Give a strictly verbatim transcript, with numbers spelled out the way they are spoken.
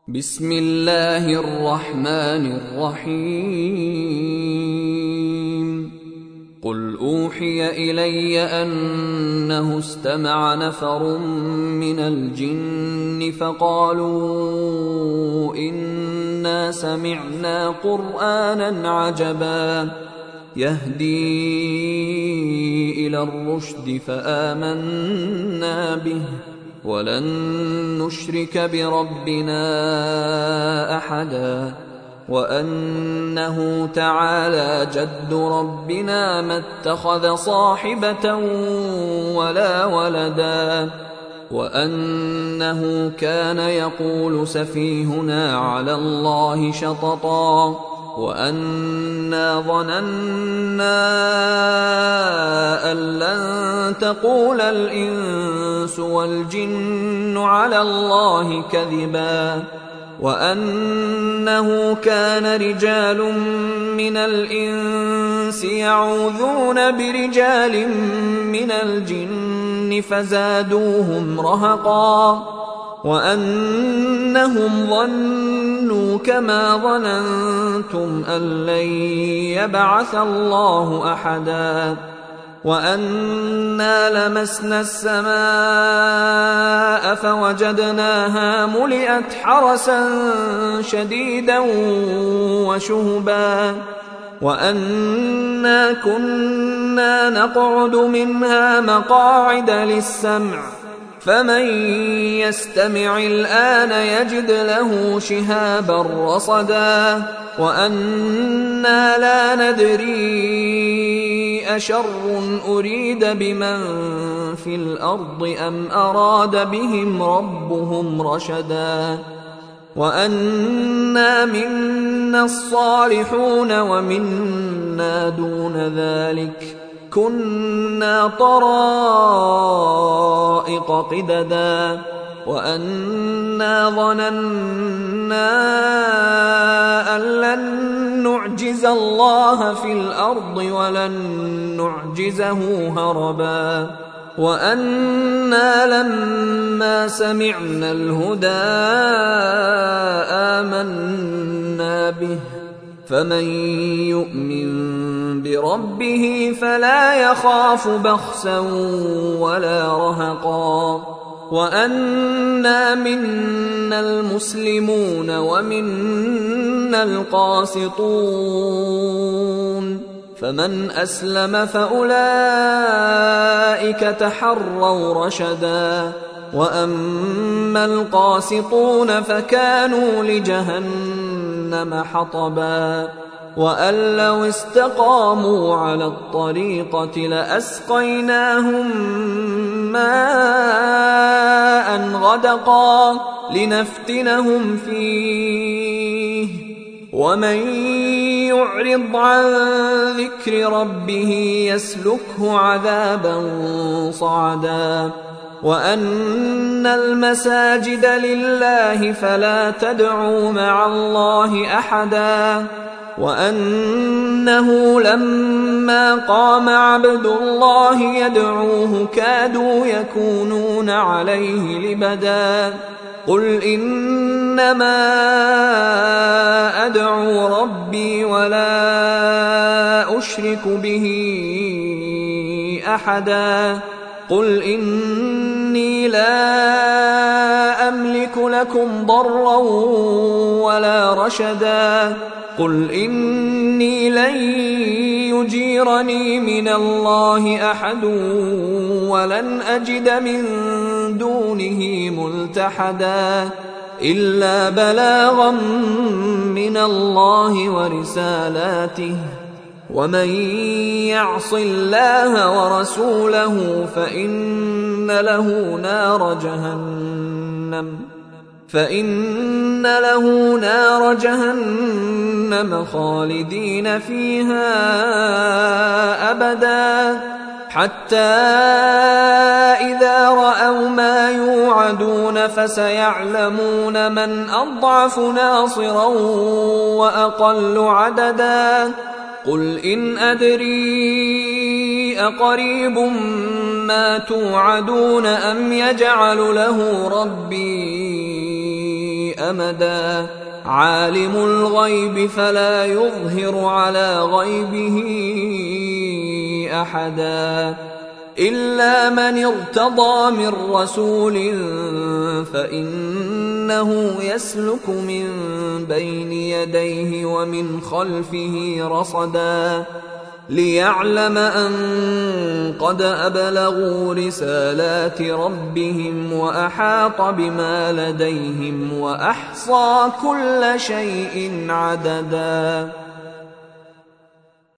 بسم الله الرحمن الرحيم قل أوحي إلي أنه استمع نفر من الجن فقالوا إنا سمعنا قرآنا عجبا يهدي إلى الرشد فآمنا به ولن نشرك بربنا أحدا وأنه تعالى جد ربنا ما اتخذ صاحبة ولا ولدا وأنه كان يقول سفيهنا على الله شططا وأنا ظننا أن لن تقول الإنس والجن على الله كذبا وأنه كان رجال من الإنس يعوذون برجال من الجن فزادوهم رهقا وأنهم ظنوا كما ظننتم أن لن يبعث الله أحدا وأنا لمسنا السماء فوجدناها ملئت حرسا شديدا وشهبا وأنا كنا نقعد منها مقاعد للسمع فمن يستمع الآن يجد له شهابا رصدا وأنا لا ندري أشر أريد بمن في الأرض أم أراد بهم ربهم رشدا وأنا منا الصالحون ومنا دون ذلك كنا طرائق قددا وأنا ظننا أن لن نعجز الله في الأرض ولن نعجزه هربا وأنا لما سمعنا الهدى آمنا به فمن يؤمن بربه فلا يخاف بخسا ولا رهقا وأنا منا المسلمون ومنا القاسطون فمن أسلم فأولئك تحروا رشدا وأما القاسطون فكانوا لجهنم حطبا وأن لو استقاموا على الطريقة لأسقيناهم ماء غدقا لنفتنهم فيه ومن يعرض عن ذكر ربه يسلكه عذابا صعدا وأن المساجد لله فلا تدعوا مع الله أحدا وأنه لما قام عبد الله يدعوه كادوا يكونون عليه لبدا قل إنما أدعو ربي ولا أشرك به أحدا قل إني لا أملك لكم ضرا ولا رشدا قل إني لن يجيرني من الله أحد ولن أجد من دونه ملتحدا إلا بلاغا من الله ورسالاته ومن يعص الله ورسوله فإن له نار جهنم فإن له نار جهنم خالدين فيها أبدا حتى إذا رأوا ما يوعدون فسيعلمون من أضعف ناصرا وأقل عددا قل إن أدري أقريب ما توعدون أم يجعل له ربي أمدا عالم الغيب فلا يظهر على غيبه أحدا إلا من ارتضى من رسول فإنه يسلك من بين يديه ومن خلفه رصدا ليعلم أن قد أبلغوا رسالات ربهم وأحاط بما لديهم وأحصى كل شيء عددا.